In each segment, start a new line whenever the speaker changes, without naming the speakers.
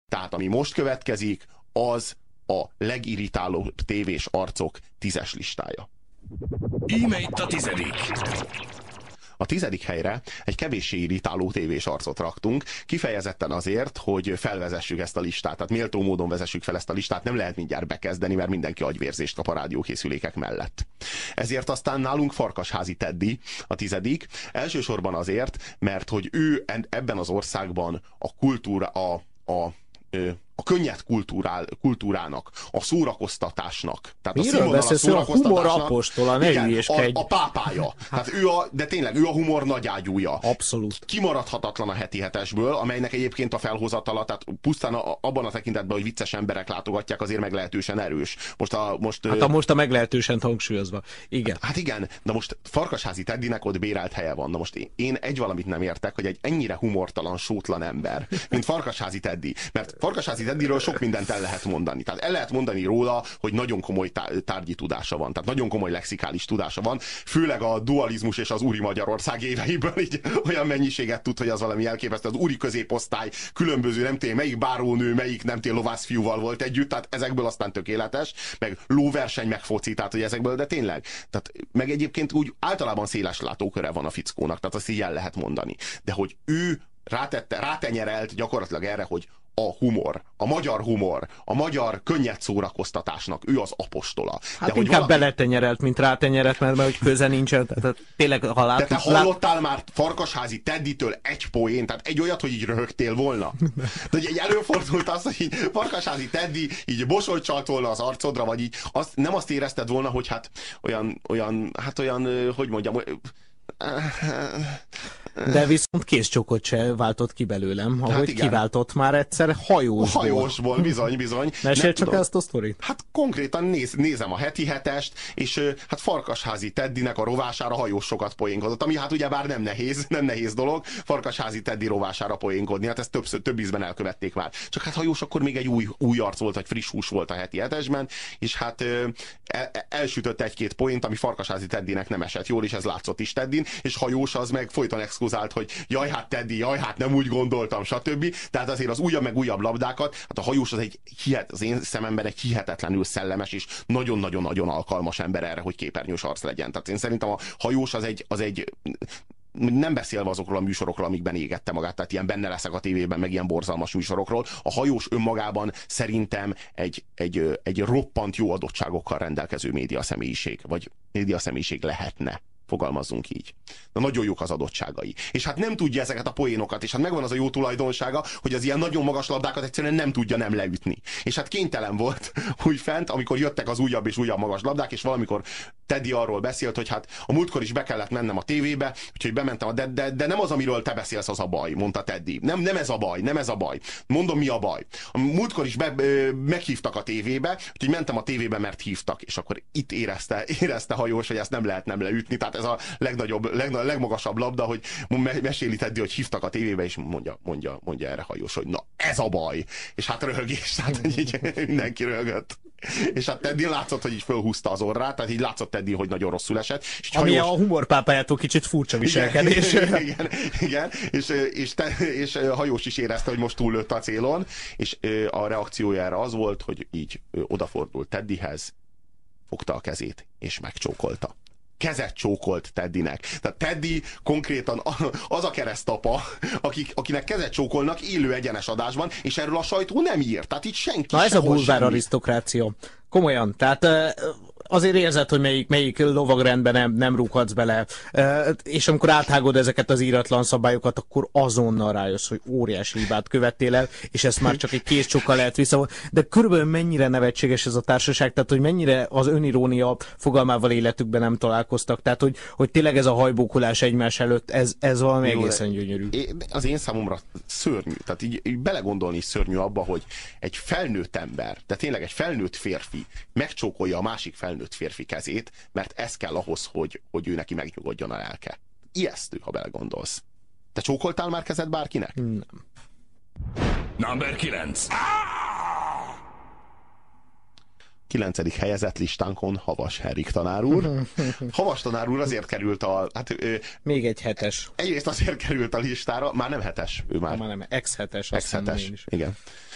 Tehát ami most következik, az a legirritálóbb tévés arcok 10-es listája.
Íme itt a 10.
A 10. helyre egy kevéssé irritáló tévés arcot raktunk, kifejezetten azért, hogy felvezessük ezt a listát. Tehát méltó módon vezessük fel ezt a listát, nem lehet mindjárt bekezdeni, mert mindenki agyvérzést kap a rádiókészülékek mellett. Ezért aztán nálunk Farkasházi Teddy a 10. Elsősorban azért, mert hogy ő ebben az országban a kultúra, a könnyed kultúrának, a szórakoztatásnak. Tehát
miről beszélsz? A humor apostola, ne hülyéskedj.
A pápája. Tehát de tényleg ő a humor nagyágyúja.
Abszolút.
Kimaradhatatlan a heti hetesből, amelynek egyébként a felhozatala, tehát pusztán abban a tekintetben, hogy vicces emberek látogatják, azért meglehetősen erős.
Most a meglehetősen hangsúlyozva. Igen.
Hát igen, de most Farkasházi Teddynek ott bérelt helye van. Na most én egy valamit nem értek, hogy egy ennyire humortalan, sótlan ember, mint Farkasházi Teddy. Mert Farkasházi Teddyről sok mindent el lehet mondani. Tehát el lehet mondani róla, hogy nagyon komoly tárgyi tudása van. Tehát nagyon komoly lexikális tudása van. Főleg a dualizmus és az úri Magyarország éveiből így olyan mennyiséget tud, hogy az valami elképesztő. Az úri középosztály különböző, nem tudom, melyik bárónő, melyik nem tudom, lovászfiúval volt együtt, tehát ezekből aztán tökéletes, meg lóverseny, meg foci, tehát hogy ezekből, de tényleg. Tehát, meg egyébként úgy általában széles látóköre van a fickónak, tehát azt így el lehet mondani. De hogy ő rátenyerelt gyakorlatilag erre, hogy a humor, a magyar könnyed szórakoztatásnak ő az apostola.
Hát de inkább beletenyerelt, mint rátenyerelt, mert hogy köze nincsen. Tehát tényleg,
de te hallottál már Farkasházi Teddytől egy poént, tehát egy olyat, hogy így röhögtél volna? De hogy előfordult az, hogy így Farkasházi Teddy így bosolyt csalt volna az arcodra, vagy így nem azt érezted volna, hogy hát olyan, hogy mondjam,
de viszont kézcsokot se váltott ki belőlem, ahogy kiváltott már egyszer hajósból.
Hajósból, bizony.
Mesélj csak ezt a sztorit.
Hát konkrétan nézem a heti hetest, és hát Farkasházi Teddynek a rovására hajósokat poénkodott, ami hát ugyebár nem nehéz dolog, Farkasházi Teddy rovására poénkodni, hát ezt több ízben elkövették már. Csak hát hajós akkor még egy új arc volt, vagy friss hús volt a heti hetesben, és hát elsütött egy-két poént, ami Farkasházi Teddynek nem esett jól, és ez látszott is Teddyn, és hajós az meg folyton exkuzált, hogy jaj, hát Teddy, nem úgy gondoltam, stb. Tehát azért az újabb meg újabb labdákat, hát a hajós az én szememben egy hihetetlenül szellemes és nagyon-nagyon-nagyon alkalmas ember erre, hogy képernyős arc legyen. Tehát én szerintem a hajós az egy nem beszélve azokról a műsorokról, amikben égette magát, tehát ilyen Benne leszek a tévében, meg ilyen borzalmas műsorokról. A hajós önmagában szerintem egy roppant jó adottságokkal rendelkező médiaszemélyiség, vagy médiaszemélyiség lehetne. Fogalmazzunk így. De nagyon jók az adottságai. És hát nem tudja ezeket a poénokat, és hát megvan az a jó tulajdonsága, hogy az ilyen nagyon magas labdákat egyszerűen nem tudja nem leütni. És hát kénytelen volt úgy fent, amikor jöttek az újabb és újabb magas labdák, és valamikor Teddy arról beszélt, hogy hát a múltkor is be kellett mennem a tévébe, úgyhogy bementem, de nem az, amiről te beszélsz, az a baj, mondta Teddy. Nem ez a baj. Mondom, mi a baj. A múltkor is meghívtak a tévébe, úgyhogy mentem a tévébe, mert hívtak, és akkor itt érezte hajós, hogy ezt nem lehet nem leütni. Tehát ez a legmagasabb labda, hogy meséli Teddy, hogy hívtak a tévébe, és mondja erre hajós, hogy na, ez a baj. És hát röhögés, tehát így mindenki röhögött. És hát Teddy látszott, hogy így fölhúzta az orrát, tehát így látszott Teddy, hogy nagyon rosszul esett. És
ami hajós... a humorpápájától kicsit furcsa viselkedés.
Igen, és hajós is érezte, hogy most túllőtt a célon, és a reakciója erre az volt, hogy így odafordult Teddyhez, fogta a kezét, és megcsókolta. Kezet csókolt Teddynek. Tehát Teddy konkrétan az a keresztapa, akinek kezet csókolnak élő egyenes adásban, és erről a sajtó nem ír. Tehát itt senki.
Na ez a bulvár arisztokrácia. Komolyan. Tehát azért érzed, hogy melyik lovagrendben nem rúghatsz bele, és amikor áthágod ezeket az íratlan szabályokat, akkor azonnal rájössz, hogy óriási hibát követtél el, és ezt már csak egy kézcsokkal lehet visszavonni. De körülbelül mennyire nevetséges ez a társaság, tehát hogy mennyire az önirónia fogalmával életükben nem találkoztak, tehát hogy tényleg ez a hajbókolás egymás előtt, ez valami egészen gyönyörű.
Az én számomra szörnyű, tehát így belegondolni is szörnyű abba, hogy egy felnőtt ember, de tényleg egy felnőtt férfi megcsókolja a másik felnőtt férfi kezét, mert ez kell ahhoz, hogy ő neki megnyugodjon a lelke. Ijesztő, ha belegondolsz. Te csókoltál már kezed bárkinek?
Nem.
Number 9.
9. helyezett listánkon Havas Henrik tanár úr. Havas tanár úr azért került
még egy 7-es.
Egyrészt azért került a listára, már nem 7-es, ő már.
Már nem, ex-7-es.
Ex-7-es, igen.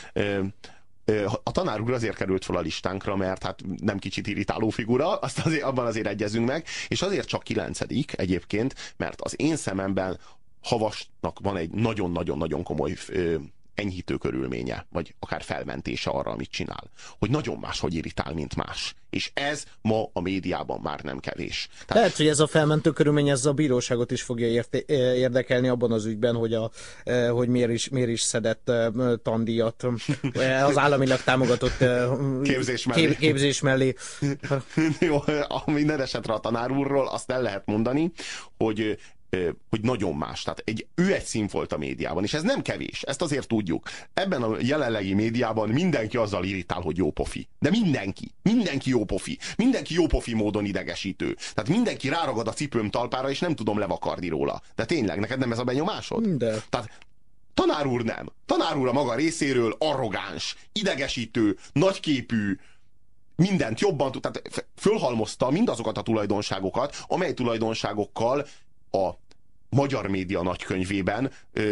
A tanár úr azért került fel a listánkra, mert hát nem kicsit irritáló figura, azt abban azért egyezünk meg, és azért csak 9. egyébként, mert az én szememben Havasnak van egy nagyon-nagyon-nagyon komoly enyhítő körülménye, vagy akár felmentése arra, amit csinál. Hogy nagyon máshogy irritál, mint más. És ez ma a médiában már nem kevés. Tehát...
Lehet, hogy ez a felmentő körülmény, ez a bíróságot is fogja érdekelni abban az ügyben, hogy miért is szedett tandíjat az államilag támogatott képzés mellé.
Jó, minden esetre a tanár úrról azt el lehet mondani, hogy nagyon más. Tehát ő egy színfolt a médiában, és ez nem kevés, ezt azért tudjuk. Ebben a jelenlegi médiában mindenki azzal irritál, hogy jó pofi. De mindenki jó pofi. Mindenki jó pofi módon idegesítő. Tehát mindenki ráragad a cipőm talpára, és nem tudom levakarni róla. De tényleg, neked nem ez a benyomásod?
De.
Tehát tanár úr nem. Tanár úr a maga részéről arrogáns, idegesítő, nagyképű, mindent jobban tud, tehát fölhalmozta mindazokat a tulajdonságokat, amely tulajdonságokkal a magyar média nagykönyvében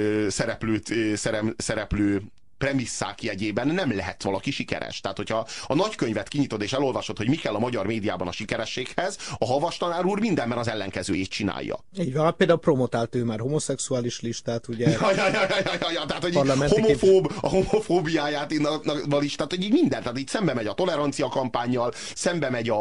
szereplő premisszák jegyében nem lehet valaki sikeres. Tehát, hogyha a nagykönyvet kinyitod és elolvasod, hogy mi kell a magyar médiában a sikerességhez, a Havas tanár úr mindenben az ellenkezőjét csinálja.
Így van, például promotált ő már homoszexuális listát, ugye?
Tehát, hogy a homofóbiáját is, tehát, hogy így minden, tehát így szembe megy a tolerancia kampánnyal, szembe megy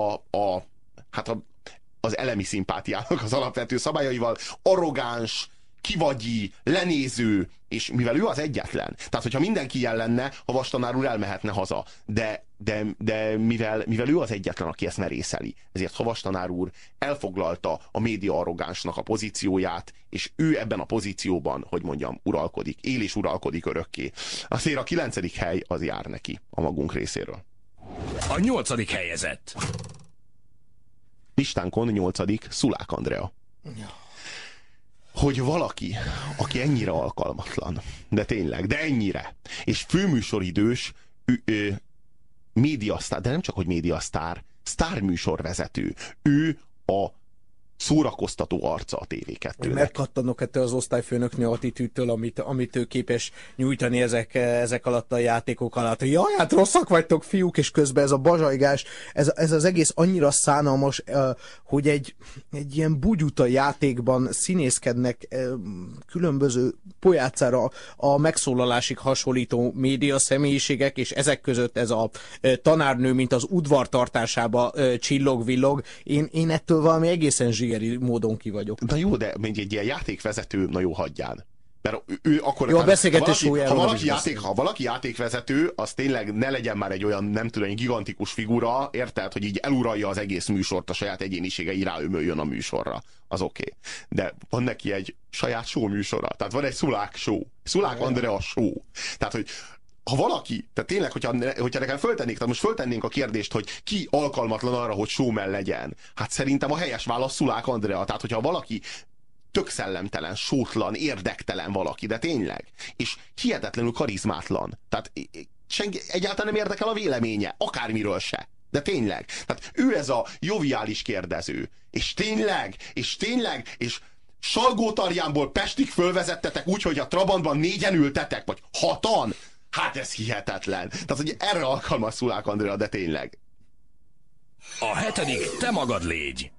az elemi szimpátiának az alapvető szabályaival, arrogáns, kivagyi, lenéző, és mivel ő az egyetlen, tehát hogyha mindenki ilyen lenne, Havas tanár úr elmehetne haza, de mivel ő az egyetlen, aki ezt merészeli, ezért Havas tanár úr elfoglalta a média arrogánsnak a pozícióját, és ő ebben a pozícióban, hogy mondjam, uralkodik, él és uralkodik örökké. Azért a 9. hely az jár neki a magunk részéről.
A 8. helyezett.
Listánkon 8. Szulák Andrea. Hogy valaki, aki ennyire alkalmatlan, de tényleg, de ennyire, és főműsoridős, médiasztár, de nem csak, hogy médiasztár, sztárműsorvezető, ő a szórakoztató arca a TV2-nek.
Megkattanok ettől az osztályfőnöknő attitűdtől, amit ő képes nyújtani ezek alatt a játékok alatt. Jaj, hát rosszak vagytok, fiúk, és közben ez a bazsajgás, ez az egész annyira szánalmas, hogy egy ilyen bugyuta játékban színészkednek különböző pojácára a megszólalásig hasonlító média személyiségek, és ezek között ez a tanárnő, mint az udvartartásába csillog-villog. Én ettől valami egészen zsigeri módon ki vagyok.
Na jó, de egy ilyen játékvezető, na jó, hagyján. Mert ő akkor...
Jó, a beszélgetés
ha valaki játékvezető, az tényleg ne legyen már egy olyan, nem tudom, egy gigantikus figura, érted, hogy így eluralja az egész műsort, a saját egyéniségei ráömöljön a műsorra. Az oké. De van neki egy saját show műsora. Tehát van egy Szulák show. Szulák Andrea show. Tehát, hogy ha valaki, tehát tényleg, hogyha nekem föltennék, tehát most föltennénk a kérdést, hogy ki alkalmatlan arra, hogy showman legyen, hát szerintem a helyes válasz Szulák Andrea. Tehát, hogyha valaki tök szellemtelen, sótlan, érdektelen valaki, de tényleg, és hihetetlenül karizmátlan. Tehát egyáltalán nem érdekel a véleménye, akármiről se. De tényleg. Tehát ő ez a joviális kérdező. És tényleg, Salgótarjánból Pestig fölvezettetek úgy, hogy a Trabantban 4-en ültetek, vagy 6-an. Hát ez hihetetlen. Tehát, hogy erre alkalmas Szulák Andrea, de tényleg.
A 7. te magad légy.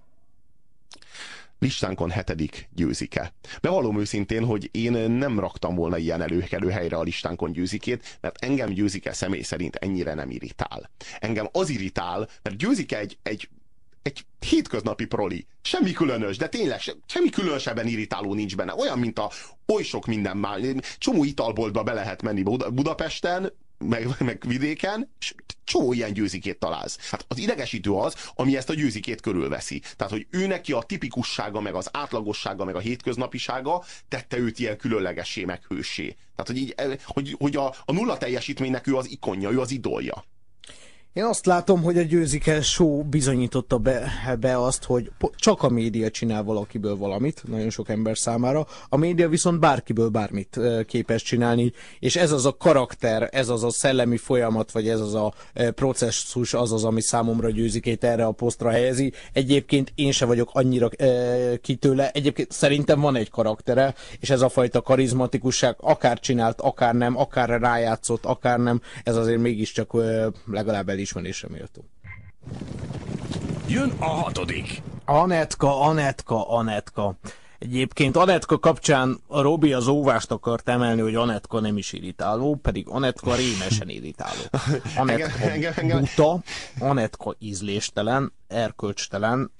Listánkon 7. Győzike. Bevallom őszintén, hogy én nem raktam volna ilyen előkelő helyre a listánkon Győzikét, mert engem Győzike személy szerint ennyire nem irritál. Engem az irritál, mert Győzike egy hétköznapi proli. Semmi különös, de tényleg semmi különösebben irritáló nincs benne. Olyan, mint oly sok minden már. Csomó italboltba be lehet menni Budapesten, meg vidéken, és csomó ilyen Győzikét találsz. Hát az idegesítő az, ami ezt a Győzikét körülveszi. Tehát, hogy ő neki a tipikussága, meg az átlagossága, meg a hétköznapisága tette őt ilyen különlegessé, meg hőssé. Tehát, hogy a nulla teljesítménynek ő az ikonja, ő az idolja.
Én azt látom, hogy a Győzike Show bizonyította be azt, hogy csak a média csinál valakiből valamit, nagyon sok ember számára, a média viszont bárkiből bármit képes csinálni, és ez az a karakter, ez az a szellemi folyamat, vagy ez az a processzus, az, ami számomra Győzikét erre a posztra helyezi. Egyébként én se vagyok annyira ki tőle, egyébként szerintem van egy karaktere, és ez a fajta karizmatikusság, akár csinált, akár nem, akár rájátszott, akár nem, ez azért mégiscsak legalább elismerésre méltó.
Jön a hatodik.
Anetka. Egyébként Anetka kapcsán a Robi az óvást akart emelni, hogy Anetka nem is irritáló, pedig Anetka rémesen irritáló. Anetka buta, Anetka ízléstelen, erkölcstelen.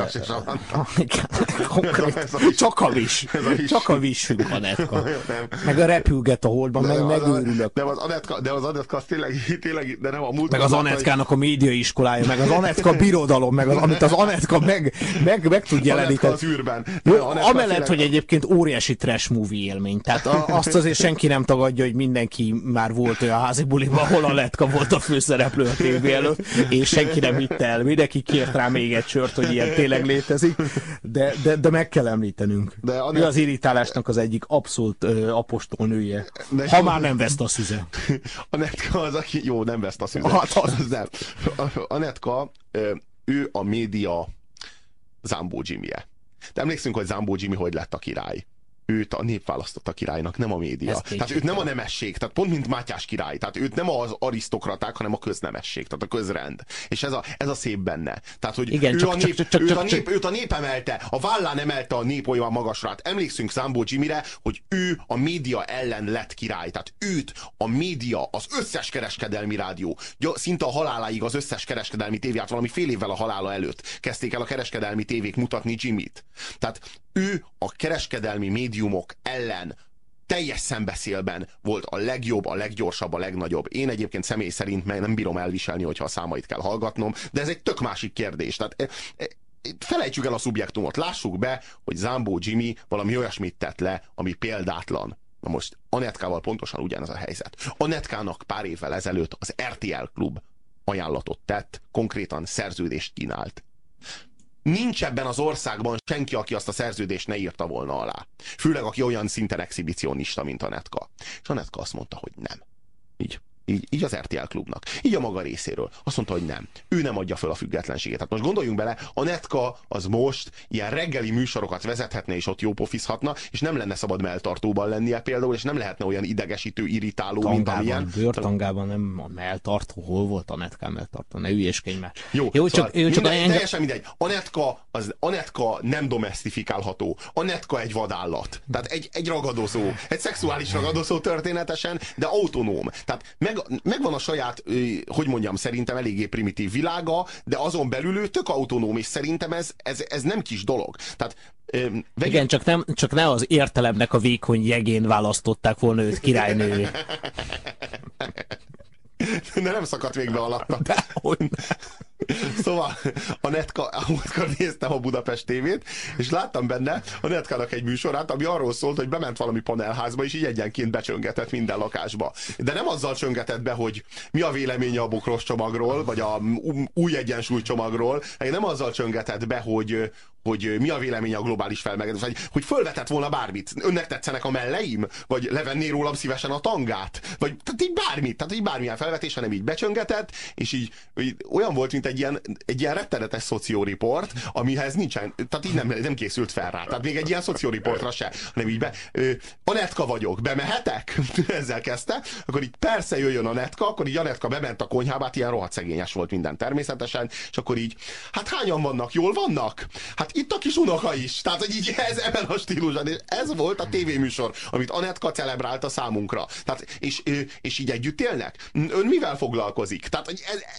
Csak a vissünk Anetka. Meg a repülget a holdban, meg megőrülök.
De az Anetka az tényleg, de nem a múlt.
Meg az Anetkának a médiaiskolája, meg az Anetka birodalom, meg amit az Anetka meg tud jeleníteni.
Az űrben.
Amellett, hogy egyébként óriási trash movie élmény. Tehát azt azért senki nem tagadja, hogy mindenki már volt olyan házi buliban, ahol Anetka volt a főszereplő a tévé előtt, és senki nem hitte el. Mindenki kért rá még egy sört, hogy ilyen tényleg létezik, de meg kell említenünk. Ő az irritálásnak az egyik abszolút apostolnője. Ha már nem veszt a szüze.
Anetka az, aki... Jó, nem veszt a szüze. Az nem. Anetka, ő a média Zambó Jimmy-je. De emlékszünk, hogy Zambó Jimmy hogy lett a király. Őt a nép választotta királynak, nem a média. Tehát őt nem a nemesség, tehát pont mint Mátyás király. Tehát őt nem az arisztokraták, hanem a köznemesség, tehát a közrend. És ez a szép benne. Tehát, hogy igen, őt a nép emelte, a vállán emelte a nép olyan magasra. Hát emlékszünk Zambó Jimmyre, hogy ő a média ellen lett király. Tehát őt a média, az összes kereskedelmi rádió, szinte a haláláig az összes kereskedelmi tévé, hát valami fél évvel a halála előtt kezdték el a kereskedelmi tévék mutatni Jimmyt. Tehát ő a kereskedelmi médiumok ellen teljes szembeszélben volt a legjobb, a leggyorsabb, a legnagyobb. Én egyébként személy szerint nem bírom elviselni, hogyha a számait kell hallgatnom, de ez egy tök másik kérdés. Tehát felejtsük el a szubjektumot, lássuk be, hogy Zambó Jimmy valami olyasmit tett le, ami példátlan. Na most Anetkával pontosan ugyanaz a helyzet. Anetkának pár évvel ezelőtt az RTL Klub ajánlatot tett, konkrétan szerződést kínált. Nincs ebben az országban senki, aki azt a szerződést ne írta volna alá. Főleg, aki olyan szinten exhibicionista, mint Anetka. És Anetka azt mondta, hogy nem. Így az RTL Klubnak. Így a maga részéről. Azt mondta, hogy nem. Ő nem adja föl a függetlenségét. Hát most gondoljunk bele, Anetka az most ilyen reggeli műsorokat vezethetne, és ott jópofizhatna, és nem lenne szabad melltartóban lennie például, és nem lehetne olyan idegesítő, irritáló, mint amilyen.
Bőrtangában nem a melltartó. Hol volt Anetkán melltartó? Ne ügyéskedj már.
Jó, szóval teljesen mindegy. Anetka nem domesztifikálható. Anetka egy vadállat. Tehát egy ragadozó. Egy szexuális ragadozó történetesen, de autonóm. Tehát megvan a saját, hogy mondjam, szerintem eléggé primitív világa, de azon belül ő tök autonóm, és szerintem ez nem kis dolog. Tehát,
igen, csak ne az értelemnek a vékony jegén választották volna őt királynővé.
De nem szakadt végbe alatta. Szóval múltkor néztem a Budapest tévét, és láttam benne a Netkának egy műsorát, ami arról szólt, hogy bement valami panelházba, és így egyenként becsöngetett minden lakásba. De nem azzal csöngetett be, hogy mi a véleménye a bokros csomagról, vagy a új egyensúly csomagról, nem azzal csöngetett be, hogy mi a véleménye a globális felmelegedés, vagy hogy fölvetett volna bármit. Önnek tetszenek a melleim? Vagy levenné rólam szívesen a tangát? Vagy tehát így bármit, tehát így bármilyen felvetés, hanem így becsöngetett, és így olyan volt, mint egy ilyen rettenetes szocióriport, amihez nincsen, tehát így nem készült fel rá. Tehát még egy ilyen szocióriportra se, hanem így Anetka vagyok, bemehetek? Ezzel kezdte, akkor így persze jöjjön Anetka, akkor így Anetka bement a konyhába, hát ilyen rohadt szegényes volt minden természetesen, és akkor így, hát hányan vannak, jól vannak? Hát itt a kis unoka is. Tehát, hogy így ez ebben a stílusban. És ez volt a tévéműsor, amit Anetka celebrálta számunkra. Tehát, és így együtt élnek? Ön mivel foglalkozik? Tehát, hogy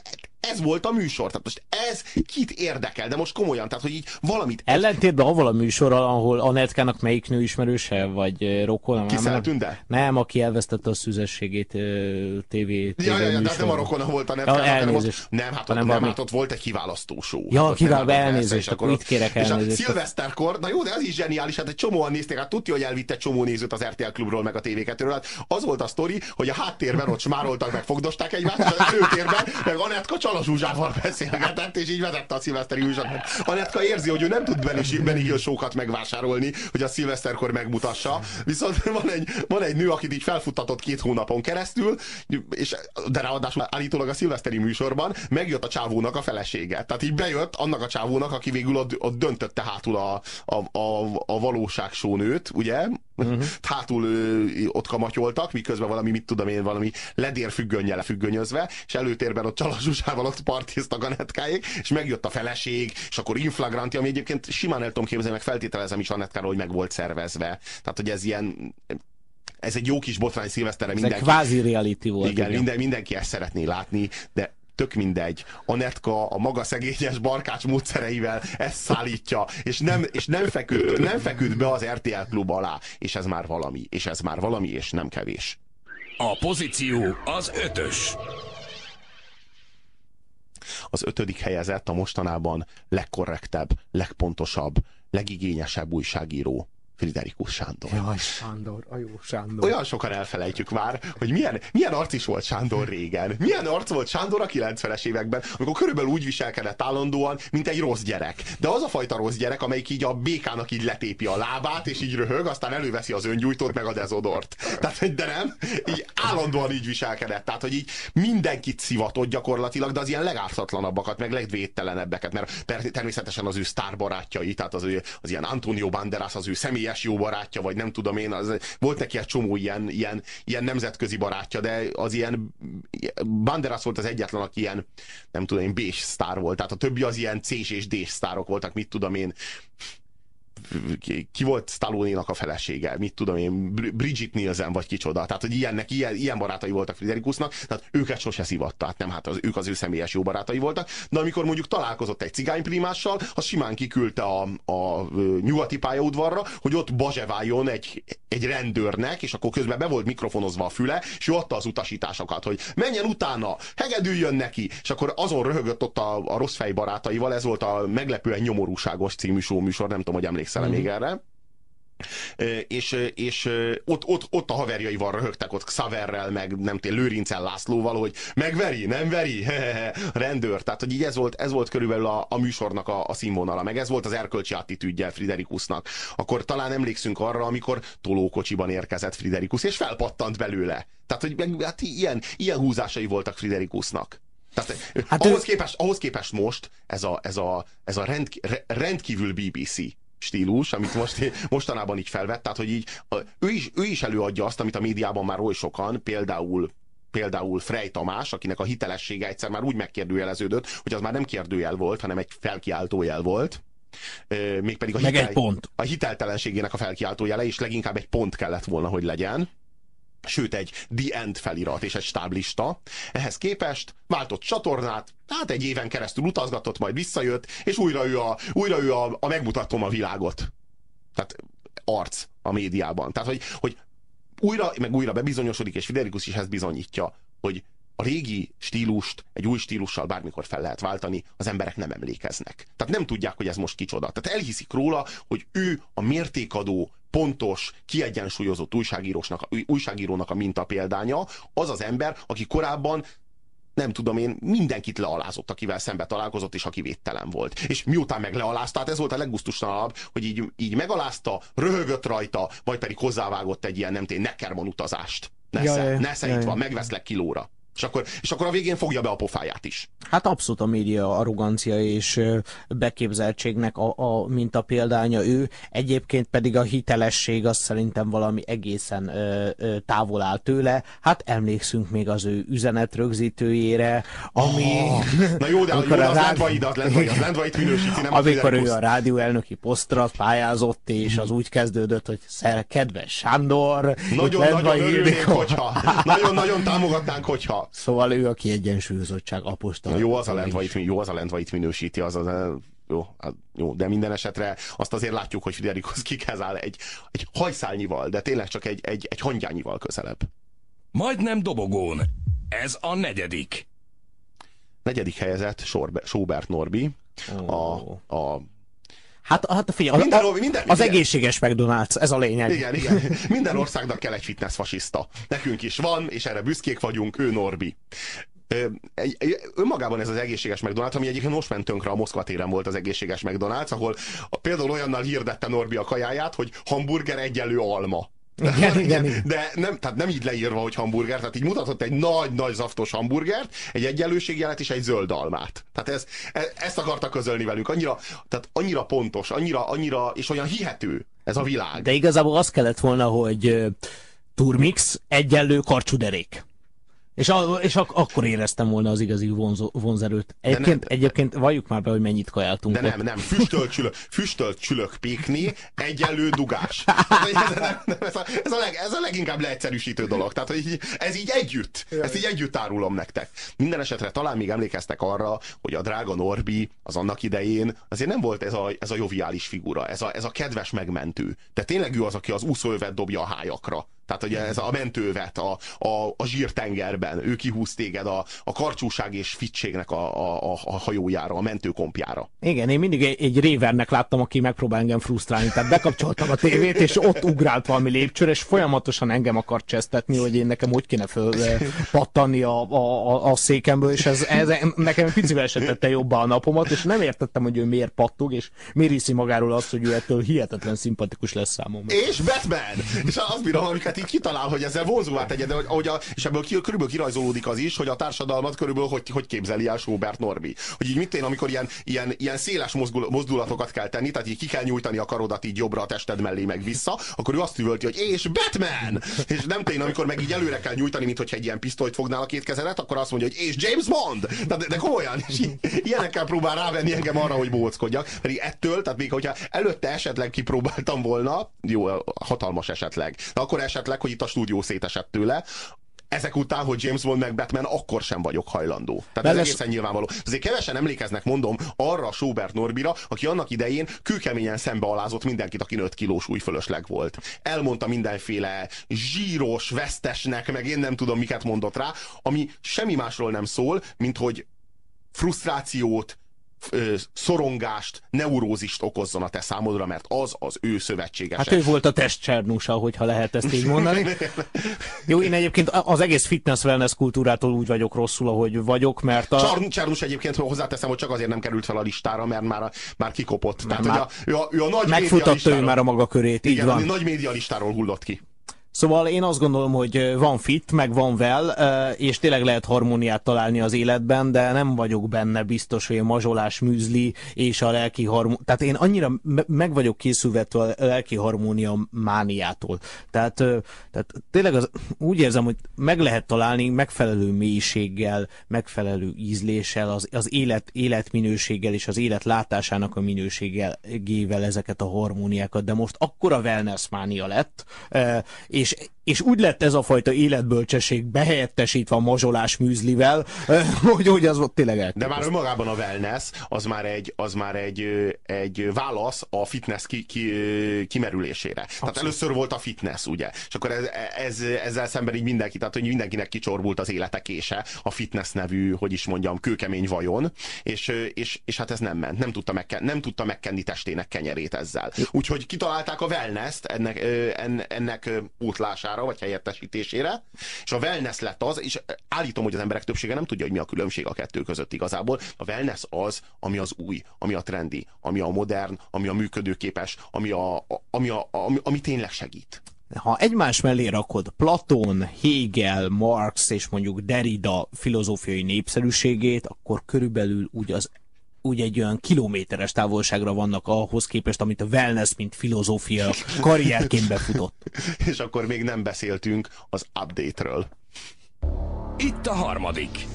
ez volt a műsor. Tehát most ez kit érdekel, de most komolyan, tehát hogy így valamit...
Ellentétben avval a műsorral, ahol Anetkának melyik nő ismerőse, vagy rokona?
Kiszel Tünde?
Nem, aki elvesztette a szüzességét TV
Ja, de nem a rokona volt Anetkának, hanem ott volt egy kiválasztó show.
Ja, kiváló, elnézést, akkor itt kérek elnézést.
És a szilveszterkor, na jó, de ez is zseniális, hát egy csomóan nézték, hát tudja, hogy elvitte csomó nézőt az RTL Klubról, meg a TV2-ről. Hát az volt a sztori, hogy a háttérben ott smároltak, meg fogdosták egymást, és az előtérben meg Anetka Csalas Zsuzsával beszélgetett, és így vezette a szilveszteri műsort. Anetka érzi, hogy ő nem tud Benny Hill show-kat megvásárolni, hogy a szilveszterkor megmutassa. Viszont van egy nő, akit így felfuttatott 2 hónapon keresztül, de ráadásul állítólag a szilveszteri műsorban megjött a csávónak a felesége. Tehát így bejött annak a csávónak, aki végül ott döntötte hátul a valóságsónőt, ugye? Hátul ott kamatyoltak, miközben valami ledérfüggönnyel lefüggönyözve, és előtérben ott Csalas Zsuzsával ott partiztak a Anetkáék, és megjött a feleség, és akkor inflagranti, ami egyébként simán el tudom képzelni, meg feltételezem is Anetkáról, hogy meg volt szervezve. Tehát, hogy ez egy jó kis botrány szilveszterre mindenki. Ez
kvázi reality volt.
Igen. Mindenki ezt szeretné látni, de tök mindegy. Anetka a maga szegényes barkács módszereivel ezt szállítja, és nem feküdt be az RTL Klub alá. És ez már valami, és nem kevés.
A pozíció az 5-ös.
Az 5. helyezett a mostanában legkorrektebb, legpontosabb, legigényesebb újságíró. Friderikus Sándor.
Jaj, Sándor, a jó Sándor.
Olyan sokan elfelejtjük már, hogy milyen arc is volt Sándor régen. Milyen arc volt Sándor a 90-es években, amikor körülbelül úgy viselkedett állandóan, mint egy rossz gyerek. De az a fajta rossz gyerek, amelyik így a békának így letépi a lábát, és így röhög, aztán előveszi az öngyújtót, meg a dezodort. Tehát, de nem, így állandóan így viselkedett. Tehát, hogy így mindenkit szivatott gyakorlatilag, de az ilyen legártatlanabbakat, meg legvédtelenebbeket, mert természetesen az ő sztárbarátjai, tehát az ilyen Antonio Banderas, az ő személyes jó barátja, vagy nem tudom én, volt neki egy csomó ilyen nemzetközi barátja, de az ilyen Banderas volt az egyetlen, aki ilyen, nem tudom én, B-s sztár volt, tehát a többi az ilyen C-s és D-s sztárok voltak, mit tudom én, ki volt Stallone-nak a felesége, mit tudom én, Bridget Nielsen vagy kicsoda, tehát hogy ilyen barátai voltak Friderikusnak, tehát őket sose szivatta, hát nem, ők az ő személyes jó barátai voltak, de amikor mondjuk találkozott egy cigányprimással, az simán kiküldte a nyugati pályaudvarra, hogy ott bazseváljon egy rendőrnek, és akkor közben be volt mikrofonozva a füle, és ő adta az utasításokat, hogy menjen utána, hegedüljön neki, és akkor azon röhögött ott a rossz fej barátaival, ez volt a Meglepően nyomorúságos című műsor, nem tudom, hogy emlékszel még erre. És ott a haverjaival röhögtek, ott Xaverrel, meg nem tudom, Lőrincel Lászlóval, hogy megveri, nem veri, rendőr. Tehát, hogy így ez volt körülbelül a műsornak a színvonala, meg ez volt az erkölcsi attitűdje Friderikusnak. Akkor talán emlékszünk arra, amikor tolókocsiban érkezett Friderikus, és felpattant belőle. Tehát, hogy hát ilyen húzásai voltak Friderikusnak. Tehát, hát ahhoz képest most ez a rendkívül BBC stílus, amit mostanában így felvett, tehát hogy így ő is előadja azt, amit a médiában már oly sokan, például Frey Tamás, akinek a hitelessége egyszer már úgy megkérdőjeleződött, hogy az már nem kérdőjel volt, hanem egy felkiáltójel volt. Mégpedig a hiteltelenségének a felkiáltójele, és leginkább egy pont kellett volna, hogy legyen. Sőt, egy The End felirat és egy stáblista. Ehhez képest váltott csatornát, hát egy éven keresztül utazgatott, majd visszajött, és újra ő a megmutatom a világot. Tehát arc a médiában. Tehát, hogy újra bebizonyosodik, és Friderikus is ezt bizonyítja, hogy a régi stílust egy új stílussal bármikor fel lehet váltani, az emberek nem emlékeznek. Tehát nem tudják, hogy ez most kicsoda. Tehát elhiszik róla, hogy ő a mértékadó, pontos, kiegyensúlyozott újságírónak a mintapéldánya, az az ember, aki korábban, nem tudom én, mindenkit lealázott, akivel szembe találkozott, és aki védtelen volt. És miután meg lealázta, hát ez volt a leggusztustalanabb, hogy így megalázta, röhögött rajta, vagy pedig hozzávágott egy ilyen, nem tudom, Neckermann utazást. Nesze itt van, megveszlek kilóra. És akkor a végén fogja be a pofáját is.
Hát abszolút a média arrogancia és beképzeltségnek a mintapéldánya ő. Egyébként pedig a hitelesség az szerintem valami egészen távol áll tőle. Hát emlékszünk még az ő üzenetrögzítőjére, ami...
Na jó, de az Lendvait minősíti, nem
amikor ő a rádióelnöki posztra pályázott, és az úgy kezdődött, hogy kedves Sándor...
Nagyon-nagyon örülnénk, hogyha. Nagyon-nagyon támogatnánk, hogyha. fasiszta.
Szóval ő a kiegyensúlyozottság apostol.
Jó az a lendvait minősíti, jó, de minden esetre azt azért látjuk, hogy Friderikhoz kikezál egy hajszálnyival, de tényleg csak egy hangyányival közelebb.
Majdnem dobogón. Ez a 4.
Negyedik helyezett Schobert Norbi.
Hát figyelj, az egészséges McDonald's, ez a lényeg.
Igen. Minden országnak kell egy fitness fasiszta. Nekünk is van, és erre büszkék vagyunk, ő Norbi. Önmagában ez az egészséges McDonald's, ami egyébként most ment tönkre, a Moszkva téren volt az egészséges McDonald's, ahol például olyannal hirdette Norbi a kajáját, hogy hamburger egyenlő alma.
Igen.
De nem így leírva, hogy hamburger, tehát így mutatott egy nagy zaftos hamburgert, egy egyenlőségjelet és egy zöld almát. Tehát ezt akarta közölni velünk. Annyira pontos, annyira és olyan hihető ez a világ.
De igazából az kellett volna, hogy turmix egyenlő karcsuderék. És akkor éreztem volna az igazi vonzerőt. Egyébként valljuk már be, hogy mennyit kajáltunk.
De nem, füstölt csülök pékni, egyenlő dugás. Ez a leginkább leegyszerűsítő dolog. Tehát, hogy ez így együtt. Ezt így együtt árulom nektek. Minden esetre talán még emlékeztek arra, hogy a drága Norbi az annak idején azért nem volt ez a joviális figura, ez a kedves megmentő. De tényleg ő az, aki az úszóövet dobja a hályakra. Tehát ugye ez a mentővet a zsírtengerben, ő kihúz téged a karcsúság és fittségnek a hajójára, a mentőkompjára.
Igen, én mindig egy révernek láttam, aki megpróbál engem frusztrálni. Tehát bekapcsoltam a tévét, és ott ugrált valami lépcsőre, és folyamatosan engem akart csesztetni, hogy én nekem hogy kéne fölpattanni a székemből, és ez nekem picivel se tette jobban a napomat, és nem értettem, hogy ő miért pattog, és miért hiszi magáról azt, hogy ő ettől hihetetlen szimpatikus lesz számomra.
És Batman! És azt bírom, amiket így kitalál, hogy ezzel vonzóvá tegye, de és ebből körülbelül kirajzolódik az is, hogy a társadalmat körülbelül hogy képzeli el Schobert Norbi. Hogy így mit én, amikor ilyen széles mozdulatokat kell tenni, tehát így ki kell nyújtani a karodat így jobbra a tested mellé meg vissza, akkor ő azt üvölti, hogy és Batman! És nem tényleg, amikor meg így előre kell nyújtani, mint hogyha egy ilyen pisztolyt fognál a két kezedet, akkor azt mondja, hogy és James Bond! De komolyan, és ilyenekkel próbál rávenni engem arra, hogy bóckodjak. Pedig ettől, tehát még hogyha előtte esetleg kipróbáltam volna, jó, hatalmas esetleg, de akkor esetleg, hogy itt a stúdió szétesett tőle, ezek után, hogy James Bond meg Batman, akkor sem vagyok hajlandó. Tehát ez egészen nyilvánvaló. Azért kevesen emlékeznek, mondom, arra a Schobert Norbira, aki annak idején kőkeményen szembealázott mindenkit, aki 5 kilós újfölösleg volt. Elmondta mindenféle zsíros, vesztesnek, meg én nem tudom, miket mondott rá, ami semmi másról nem szól, mint hogy frusztrációt, szorongást, neurózist okozzon a te számodra, mert az ő szövetségese.
Hát ő volt a testcsernusa, hogyha lehet ezt így mondani. Jó, én egyébként az egész fitness-wellness kultúrától úgy vagyok rosszul, ahogy vagyok, mert
Csernus egyébként hozzáteszem, hogy csak azért nem került fel a listára, mert már kikopott. Tehát, ő a nagy
megfutatta ő már a maga körét,
igen,
így van.
A nagy média listáról hullott ki.
Szóval én azt gondolom, hogy van fit, meg van well, és tényleg lehet harmóniát találni az életben, de nem vagyok benne biztos, hogy a mazsolás műzli és a lelki harmónia. Tehát én annyira meg vagyok készülvetve a lelki harmónia mániától. Tehát tényleg úgy érzem, hogy meg lehet találni megfelelő mélységgel, megfelelő ízléssel, az életminőséggel és az élet látásának a minőségével ezeket a harmóniákat, de most akkora wellness mánia lett, és úgy lett ez a fajta életbölcsesség behelyettesítve a mazsolás műzlivel, hogy az ott tényleg elképesztő.
De már önmagában a wellness az már egy válasz a fitness kimerülésére. Abszolút. Tehát először volt a fitness, ugye? És akkor ezzel szemben így mindenki, tehát hogy mindenkinek kicsorbult az élete kése, a fitness nevű, hogy is mondjam, kőkemény vajon, és hát ez nem ment. Nem tudta megkenni testének kenyerét ezzel. Úgyhogy kitalálták a wellness-t ennek pótlására, vagy helyettesítésére, és a wellness lett az, és állítom, hogy az emberek többsége nem tudja, hogy mi a különbség a kettő között igazából. A wellness az, ami az új, ami a trendi, ami a modern, ami a működőképes, ami tényleg segít.
Ha egymás mellé rakod Platón, Hegel, Marx és mondjuk Derrida filozófiai népszerűségét, akkor körülbelül úgy egy olyan kilométeres távolságra vannak ahhoz képest, amit a wellness, mint filozófia karrierként befutott.
És akkor még nem beszéltünk az update-ről.
Itt a harmadik.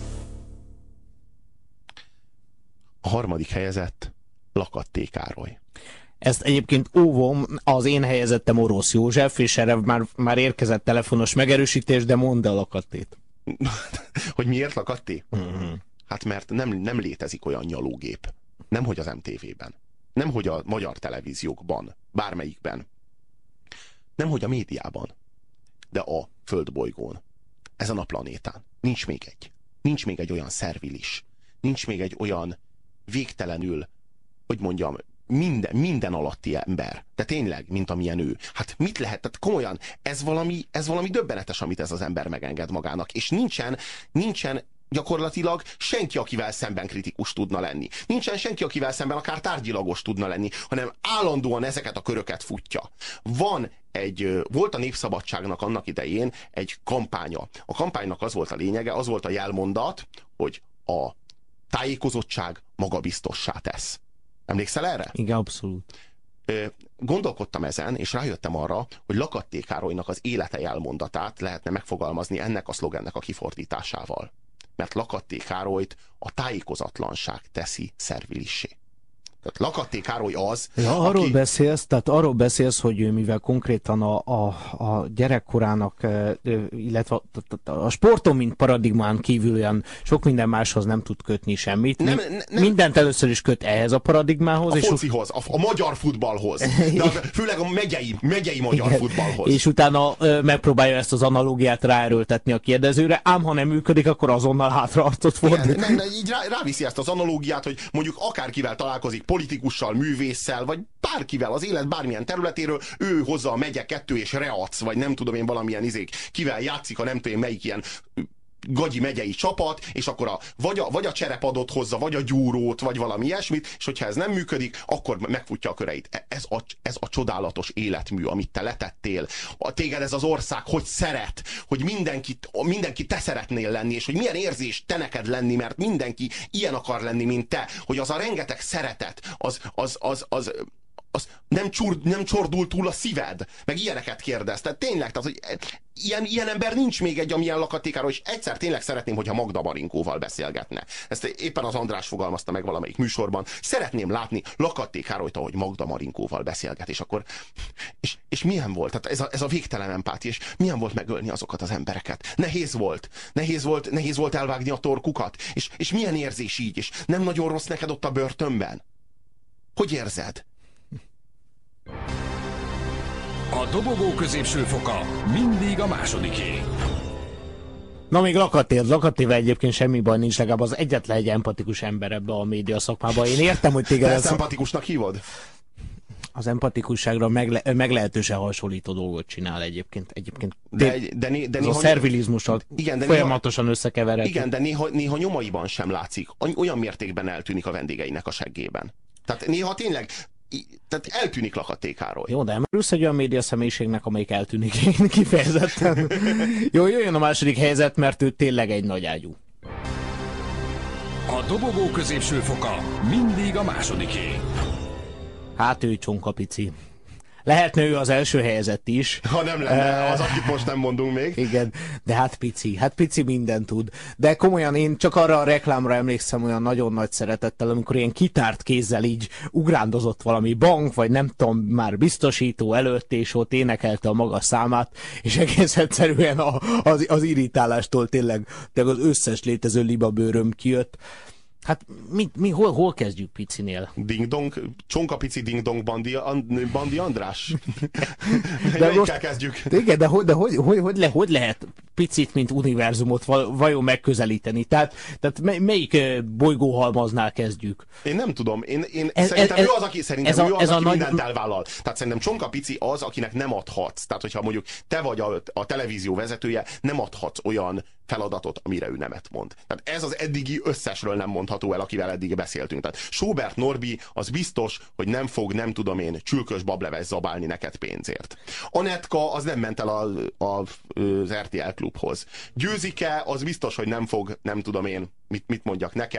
A harmadik helyezett Lakatté Károly.
Ezt egyébként óvom, az én helyezettem Orosz József, és erre már érkezett telefonos megerősítés, de mondd el Lakattét.
Hogy miért lakatté? Hát mert nem létezik olyan nyalógép. Nemhogy az MTV-ben. Nemhogy a magyar televíziókban. Bármelyikben. Nemhogy a médiában. De a földbolygón. Ezen a planétán. Nincs még egy. Nincs még egy olyan szervilis. Nincs még egy olyan végtelenül, hogy mondjam, minden alatti ember. De tényleg, mint amilyen ő. Hát mit lehet? Tehát komolyan, ez valami döbbenetes, amit ez az ember megenged magának. És nincsen gyakorlatilag senki, akivel szemben kritikus tudna lenni. Nincsen senki, akivel szemben akár tárgyilagos tudna lenni, hanem állandóan ezeket a köröket futja. Volt a Népszabadságnak annak idején egy kampánya. A kampánynak az volt a lényege, az volt a jelmondat, hogy a tájékozottság magabiztossá tesz. Emlékszel erre?
Igen, abszolút.
Gondolkodtam ezen, és rájöttem arra, hogy Lakatté Károlynak az élete jelmondatát lehetne megfogalmazni ennek a szlogennek a kifordításával. Mert Lakatté Károlyt a tájékozatlanság teszi szervilissé. Tehát Lakatté Károly az,
ja, arról beszélsz, hogy ő mivel konkrétan a gyerekkorának, illetve a sporton, mint paradigmán kívül olyan sok minden máshoz nem tud kötni semmit. Nem. Mindent először is köt ehhez a paradigmához.
A focihoz, a magyar futballhoz. De főleg a megyei magyar futballhoz.
És utána megpróbálja ezt az analógiát ráerőltetni a kérdezőre, ám ha nem működik, akkor azonnal hátraarcot fordít.
Így ráviszi ezt az analógiát, hogy mondjuk akárkivel találkozik, politikussal, művésszel, vagy bárkivel az élet bármilyen területéről, ő hozza a megye 2 és Reac, vagy nem tudom én valamilyen kivel játszik a nem tudom én melyik ilyen gagyi megyei csapat, és akkor vagy a cserepadot hozza, vagy a gyúrót, vagy valami ilyesmit, és hogyha ez nem működik, akkor megfutja a köreit. Ez a csodálatos életmű, amit te letettél. Téged ez az ország hogy szeret, hogy mindenki te szeretnél lenni, és hogy milyen érzés te neked lenni, mert mindenki ilyen akar lenni, mint te, hogy az a rengeteg szeretet, az nem csordul túl a szíved, meg ilyeneket kérdez. Tehát tényleg, tehát, hogy ilyen ember nincs még egy, amilyen Lakatté Károly, és egyszer tényleg szeretném, hogyha Magda Marinkóval beszélgetne. Ezt éppen az András fogalmazta meg valamelyik műsorban. Szeretném látni Lakatté Károlyt, ahogy Magda Marinkóval beszélget, és akkor és milyen volt? Tehát ez a végtelen empátia, és milyen volt megölni azokat az embereket? Nehéz volt elvágni a torkukat, és milyen érzés így, és nem nagyon rossz neked ott a börtönben? Hogy érzed?
A dobogó középső foka mindig a másodiké.
Na még Lakattével egyébként semmi baj nincs, legalább az egyetlen egy empatikus ember ebbe a média szakmában. Én értem, hogy téged
ezt empatikusnak hívod?
Az empatikusságra meglehetősen hasonlító dolgot csinál egyébként. De a szervilizmussal folyamatosan összekevered.
Igen, de néha nyomaiban sem látszik. Olyan mértékben eltűnik a vendégeinek a seggében. Tehát néha tényleg eltűnik Lakatté Károly.
Jó, de emelülsz egy olyan média személyiségnek, amelyik eltűnik kifejezetten. Jó, jöjjön a második helyzet, mert ő tényleg egy nagy ágyú.
A dobogó középső foka mindig a másodiké.
Hát ő Csonkapici. Lehetne ő az első helyezett is.
Ha nem lenne, az, akit most nem mondunk még.
Igen, de hát pici mindent tud. De komolyan én csak arra a reklámra emlékszem olyan nagyon nagy szeretettel, amikor ilyen kitárt kézzel így ugrándozott valami bank, vagy nem tudom, már biztosító előtt, és ott énekelte a maga számát, és egész egyszerűen az irritálástól tényleg az összes létező libabőröm kijött. Hát hol kezdjük Picinél?
Ding-dong, Csonkapici ding-dong Bandi András. De most kezdjük.
Igen, de hogy lehet Picit, mint univerzumot vajon megközelíteni? Tehát melyik bolygóhalmaznál kezdjük?
Én nem tudom. Szerintem ő az, aki mindent elvállal. Tehát szerintem Csonkapici az, akinek nem adhatsz. Tehát, hogyha mondjuk te vagy a televízió vezetője, nem adhatsz olyan feladatot, amire ő nemet mond. Tehát ez az eddigi összesről nem mondható el, akivel eddig beszéltünk. Tehát Sobert Norbi az biztos, hogy nem fog, nem tudom én, csülkös bableves zabálni neked pénzért. Anetka az nem ment el az RTL klubhoz. Győzike az biztos, hogy nem fog, nem tudom én, mit mondjak neked,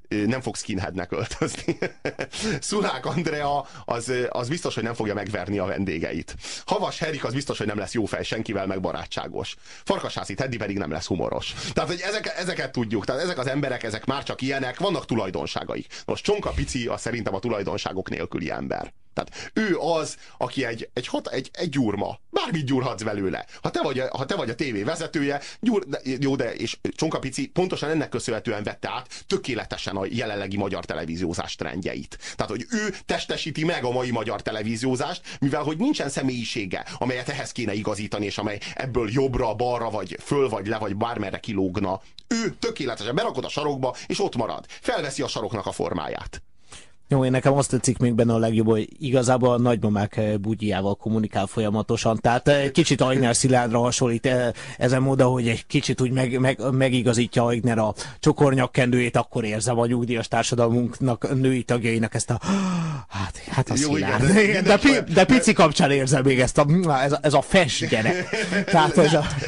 nem fog skinheadnek öltözni. Szulák Andrea az biztos, hogy nem fogja megverni a vendégeit. Havas Herik az biztos, hogy nem lesz jó fej senkivel, meg barátságos. Farkasházi Teddy pedig nem lesz humoros. Tehát, hogy ezeket tudjuk. Tehát ezek az emberek, ezek már csak ilyenek, vannak tulajdonságaik. Most Csonka Pici az szerintem a tulajdonságok nélküli ember. Tehát ő az, aki egy gyurma. Bármit gyúrhatsz belőle. Ha te vagy a tévé vezetője, jó, de és Csonka Pici pontosan ennek köszönhetően vette át tökéletesen a jelenlegi magyar televíziózás trendjeit. Tehát, hogy ő testesíti meg a mai magyar televíziózást, mivel hogy nincsen személyisége, amelyet ehhez kéne igazítani, és amely ebből jobbra, balra, vagy föl, vagy le, vagy bármerre kilógna. Ő tökéletesen berakod a sarokba, és ott marad. Felveszi a saroknak a formáját.
Jó, én nekem azt tetszik még benne a legjobb, hogy igazából a nagymamák bugyjával kommunikál folyamatosan, tehát kicsit Aigner Szilárdra hasonlít ezen módon, hogy egy kicsit úgy megigazítja Aigner a csokornyakkendőjét, akkor érzem a nyugdíjas társadalmunknak, női tagjainak ezt a hát a Szilárd. De Pici kapcsán érzem még ezt ez a fes gyerek. Tehát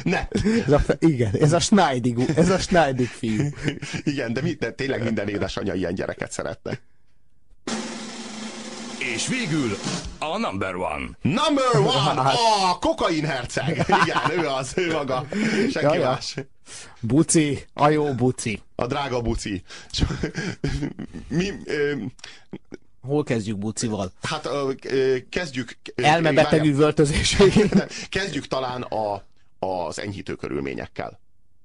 ez a Schneidig fiú.
Igen, de tényleg minden édesanyja ilyen gyereket szeretne.
És végül a number one.
Number one! A kokain herceg! Igen, ő maga. Senki más.
Buci, a jó Buci.
A drága Buci.
Hol kezdjük Bucival?
Hát kezdjük...
Elmebeteg üvöltözés.
Kezdjük talán az enyhítő körülményekkel.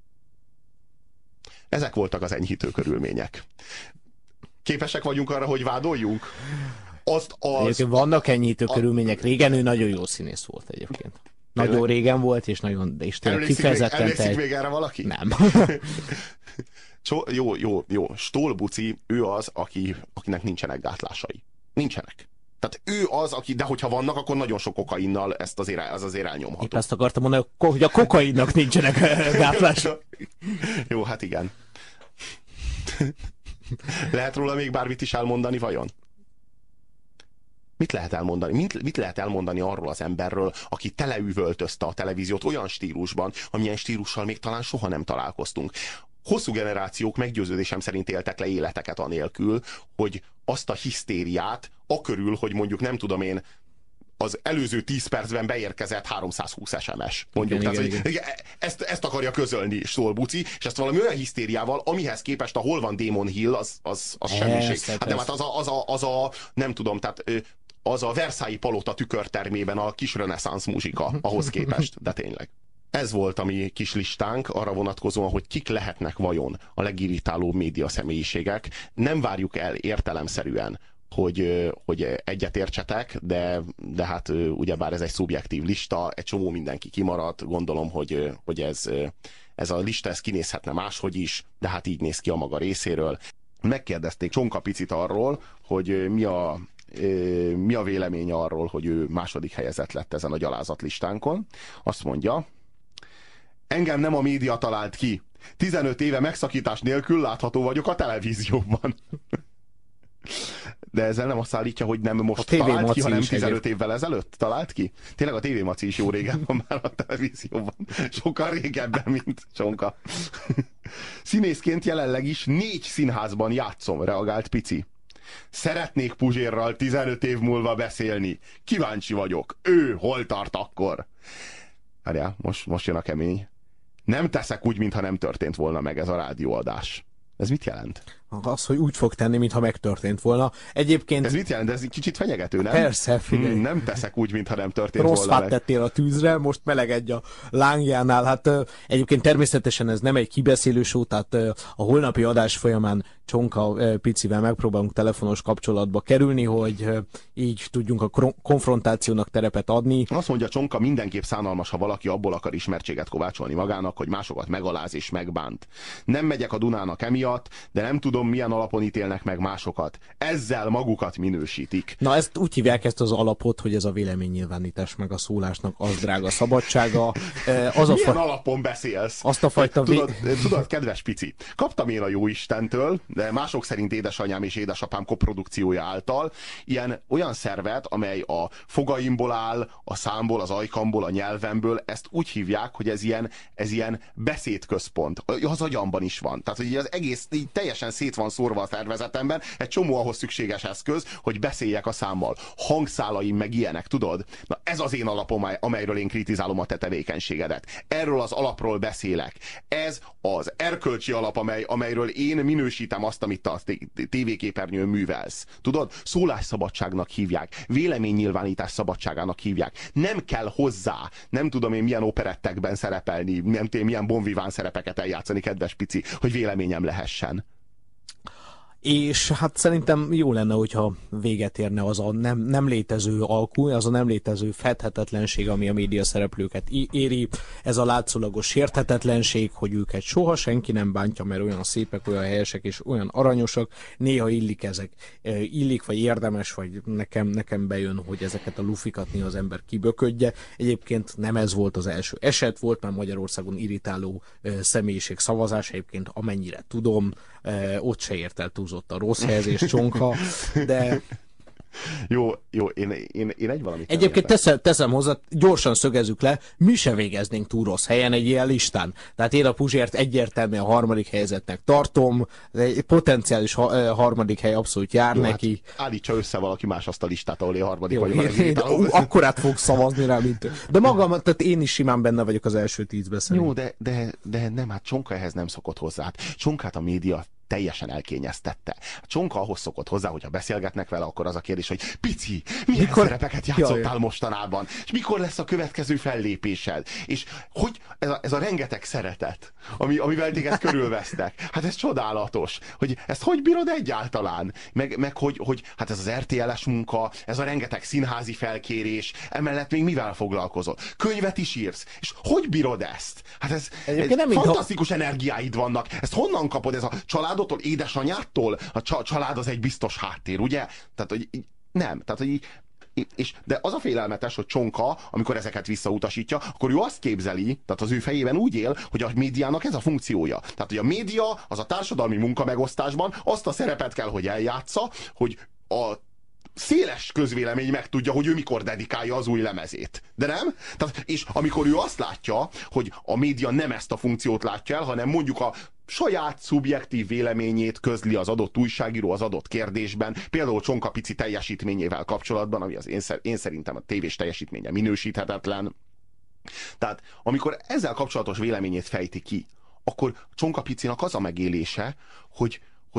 Ezek voltak az enyhítő körülmények. Képesek vagyunk arra, hogy vádoljunk?
Egyébként vannak enyhítő körülmények. Régen ő nagyon jó színész volt egyébként. Nagyon régen volt, és tényleg kifejezetten...
Emlékszik még erre valaki?
Nem.
Jó. Stoll Buci, ő az, akinek nincsenek gátlásai. Nincsenek. Tehát ő az, de hogyha vannak, akkor nagyon sok kokainnal az azért elnyomható.
Épp ezt akartam mondani, hogy a kokainnak nincsenek gátlásai.
Jó, hát igen. Lehet róla még bármit is elmondani, vajon? Mit lehet elmondani? Mit lehet elmondani arról az emberről, aki teleüvöltözte a televíziót olyan stílusban, amilyen stílussal még talán soha nem találkoztunk? Hosszú generációk meggyőződésem szerint éltek le életeket anélkül, hogy azt a hisztériát, akörül, hogy mondjuk nem tudom én, az előző 10 percben beérkezett 320 SMS. Mondjuk.
Igen.
Ezt akarja közölni Stoll Buci, és ezt valami olyan hisztériával, amihez képest a Hol van Damon Hill, az semmiség. Hát nem, hát nem tudom, tehát az a Versailles palota tükörtermében a kis reneszánsz muzsika ahhoz képest, de tényleg. Ez volt a mi kis listánk arra vonatkozóan, hogy kik lehetnek vajon a legirritálóbb média személyiségek. Nem várjuk el értelemszerűen, hogy egyetértsetek, de hát ugyebár ez egy szubjektív lista, egy csomó mindenki kimaradt, gondolom, hogy ez a lista kinézhetne máshogy is, de hát így néz ki a maga részéről. Megkérdezték Csonka Picit arról, hogy mi a véleménye arról, hogy ő második helyezett lett ezen a gyalázatlistánkon. Azt mondja, engem nem a média talált ki. 15 éve megszakítás nélkül látható vagyok a televízióban. De ezzel nem azt állítja, hogy nem most talált ki, hanem 15 évvel ezelőtt talált ki? Tényleg a TV Maci is jó régen van már a televízióban. Sokkal régebben, mint Csonka. Színészként jelenleg is 4 színházban játszom, reagált Pici. Szeretnék Puzsérral 15 év múlva beszélni. Kíváncsi vagyok. Ő hol tart akkor? Várjál, most jön a kemény. Nem teszek úgy, mintha nem történt volna meg ez a rádióadás. Ez mit jelent?
Az, hogy úgy fog tenni, mintha megtörtént volna. Egyébként...
Ez mit jelent? Ez egy kicsit fenyegető, nem?
Persze, figyelj.
Nem teszek úgy, mintha nem történt
Rossz
volna
fát tettél a tűzre, most melegedj a lángjánál. Hát egyébként természetesen ez nem egy kibeszélő show, tehát a holnapi adás folyamán Csonka Picivel megpróbálunk telefonos kapcsolatba kerülni, hogy így tudjunk a konfrontációnak terepet adni.
Azt mondja Csonka, mindenképp szánalmas, ha valaki abból akar ismertséget kovácsolni magának, hogy másokat megaláz és megbánt. Nem megyek a Dunának emiatt, de nem tudom, milyen alapon ítélnek meg másokat. Ezzel magukat minősítik.
Na, ezt úgy hívják ezt az alapot, hogy ez a véleménynyilvánítás meg a szólásnak az drága szabadsága.
Milyen alapon beszélsz?
Azt a fajta...
Tudod, kedves Pici, kaptam én a Jóistentől de mások szerint édesanyám és édesapám koprodukciója által olyan szervet, amely a fogaimból áll, a számból, az ajkamból, a nyelvemből, ezt úgy hívják, hogy ez ilyen beszédközpont. Az agyamban is van. Tehát, hogy az egész így teljesen szét van szórva a szervezetemben, egy csomó ahhoz szükséges eszköz, hogy beszéljek a számmal. Hangszálaim meg ilyenek, tudod? Na ez az én alapom, amelyről én kritizálom a te tevékenységedet. Erről az alapról beszélek. Ez az erkölcsi alap, amelyről én minősítem azt, amit a tévéképernyőn művelsz. Tudod? Szólásszabadságnak hívják. Véleménynyilvánítás szabadságának hívják. Nem kell hozzá, nem tudom én milyen operettekben szerepelni, nem tudom milyen bonviván szerepeket eljátszani, kedves pici, hogy véleményem lehessen.
És hát szerintem jó lenne, hogyha véget érne az a nem létező alkú, az a nem létező fedhetetlenség, ami a média szereplőket éri, ez a látszólagos sérthetetlenség, hogy őket soha senki nem bántja, mert olyan szépek, olyan helyesek és olyan aranyosak, néha illik, vagy érdemes, vagy nekem bejön, hogy ezeket a lufikat néha az ember kiböködje. Egyébként nem ez volt az első eset, volt már Magyarországon irritáló személyiség szavazás, egyébként amennyire tudom, ott se ért el a rossz helyezés Csonka, de...
Jó, én egy valamit...
Egyébként teszem hozzá, gyorsan szögezzük le, mi se végeznénk túl rossz helyen egy ilyen listán. Tehát én a Puzsért egyértelműen a harmadik helyzetnek tartom, egy potenciális harmadik hely abszolút jár neki.
Hát állítsa össze valaki más azt a listát, ahol én harmadik vagyok.
Akkorát fog szavazni rá, mint... De magam, tehát én is simán benne vagyok az első 10-ben
szerintem. Jó, de nem, hát Csonka ehhez nem szokott hozzá. Csonkát a média teljesen elkényeztette. A Csonka ahhoz szokott hozzá, hogyha beszélgetnek vele, akkor az a kérdés, hogy pici, milyen szerepeket játszottál mostanában? És mikor lesz a következő fellépésed? És hogy ez a rengeteg szeretet, amivel téged körülvesztek, hát ez csodálatos. Hogy ezt hogy bírod egyáltalán? Meg hogy hát ez az RTL-es munka, ez a rengeteg színházi felkérés, emellett még mivel foglalkozol? Könyvet is írsz. És hogy bírod ezt? Hát ez fantasztikus energiáid vannak. Ezt honnan kapod? Ez a családotól, édesanyától? A család az egy biztos háttér, ugye? Tehát, hogy nem. Tehát, hogy de az a félelmetes, hogy Csonka, amikor ezeket visszautasítja, akkor ő azt képzeli, tehát az ő fejében úgy él, hogy a médiának ez a funkciója. Tehát, hogy a média az a társadalmi munkamegosztásban azt a szerepet kell, hogy eljátsza, hogy a széles közvélemény megtudja, hogy ő mikor dedikálja az új lemezét. De nem? Tehát, és amikor ő azt látja, hogy a média nem ezt a funkciót látja el, hanem mondjuk a saját szubjektív véleményét közli az adott újságíró az adott kérdésben, például Csonka pici teljesítményével kapcsolatban, ami az én szerintem a tévés teljesítménye minősíthetetlen. Tehát amikor ezzel kapcsolatos véleményét fejti ki, akkor Csonka picinak az a megélése, hogy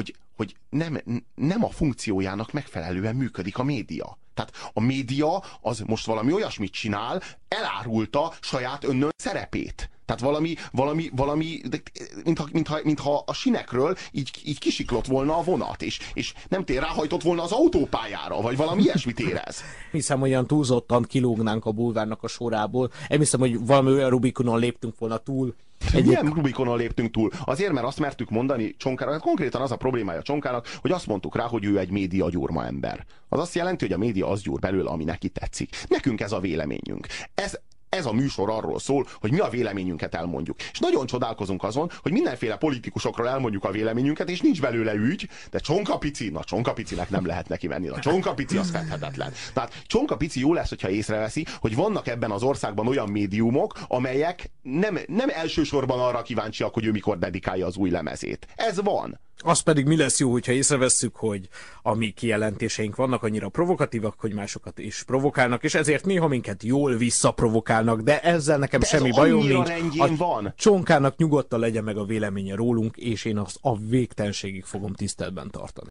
nem a funkciójának megfelelően működik a média. Tehát a média az most valami olyasmit csinál, elárulta saját önnön szerepét. Tehát valami mintha a sinekről így kisiklott volna a vonat, és nem ráhajtott volna az autópályára, vagy valami ilyesmit érez.
Hiszem, olyan túlzottan kilógnánk a bulvárnak a sorából. Én hiszem, hogy valami olyan Rubikonon léptünk volna túl.
Milyen Rubikonon léptünk túl? Azért, mert azt mertük mondani Csonkára, hát konkrétan az a problémája Csonkának, hogy azt mondtuk rá, hogy ő egy média gyurma ember. Az azt jelenti, hogy a média az gyúr belőle, ami neki tetszik. Nekünk ez a véleményünk. Ez a műsor arról szól, hogy mi a véleményünket elmondjuk. És nagyon csodálkozunk azon, hogy mindenféle politikusokról elmondjuk a véleményünket, és nincs belőle ügy, de Csonka picinek nem lehet neki menni. A Csonka pici az fedhetetlen. Tehát Csonka pici jó lesz, hogyha észreveszi, hogy vannak ebben az országban olyan médiumok, amelyek nem elsősorban arra kíváncsiak, hogy ő mikor dedikálja az új lemezét. Ez van.
Az pedig mi lesz jó, hogyha észrevesszük, hogy a mi kijelentéseink vannak annyira provokatívak, hogy másokat is provokálnak, és ezért néha minket jól visszaprovokálnak, de ezzel nekem semmi bajom nincs.
Van.
Csonkának nyugodtan legyen meg a véleménye rólunk, és én azt a végtelenségig fogom tiszteletben tartani.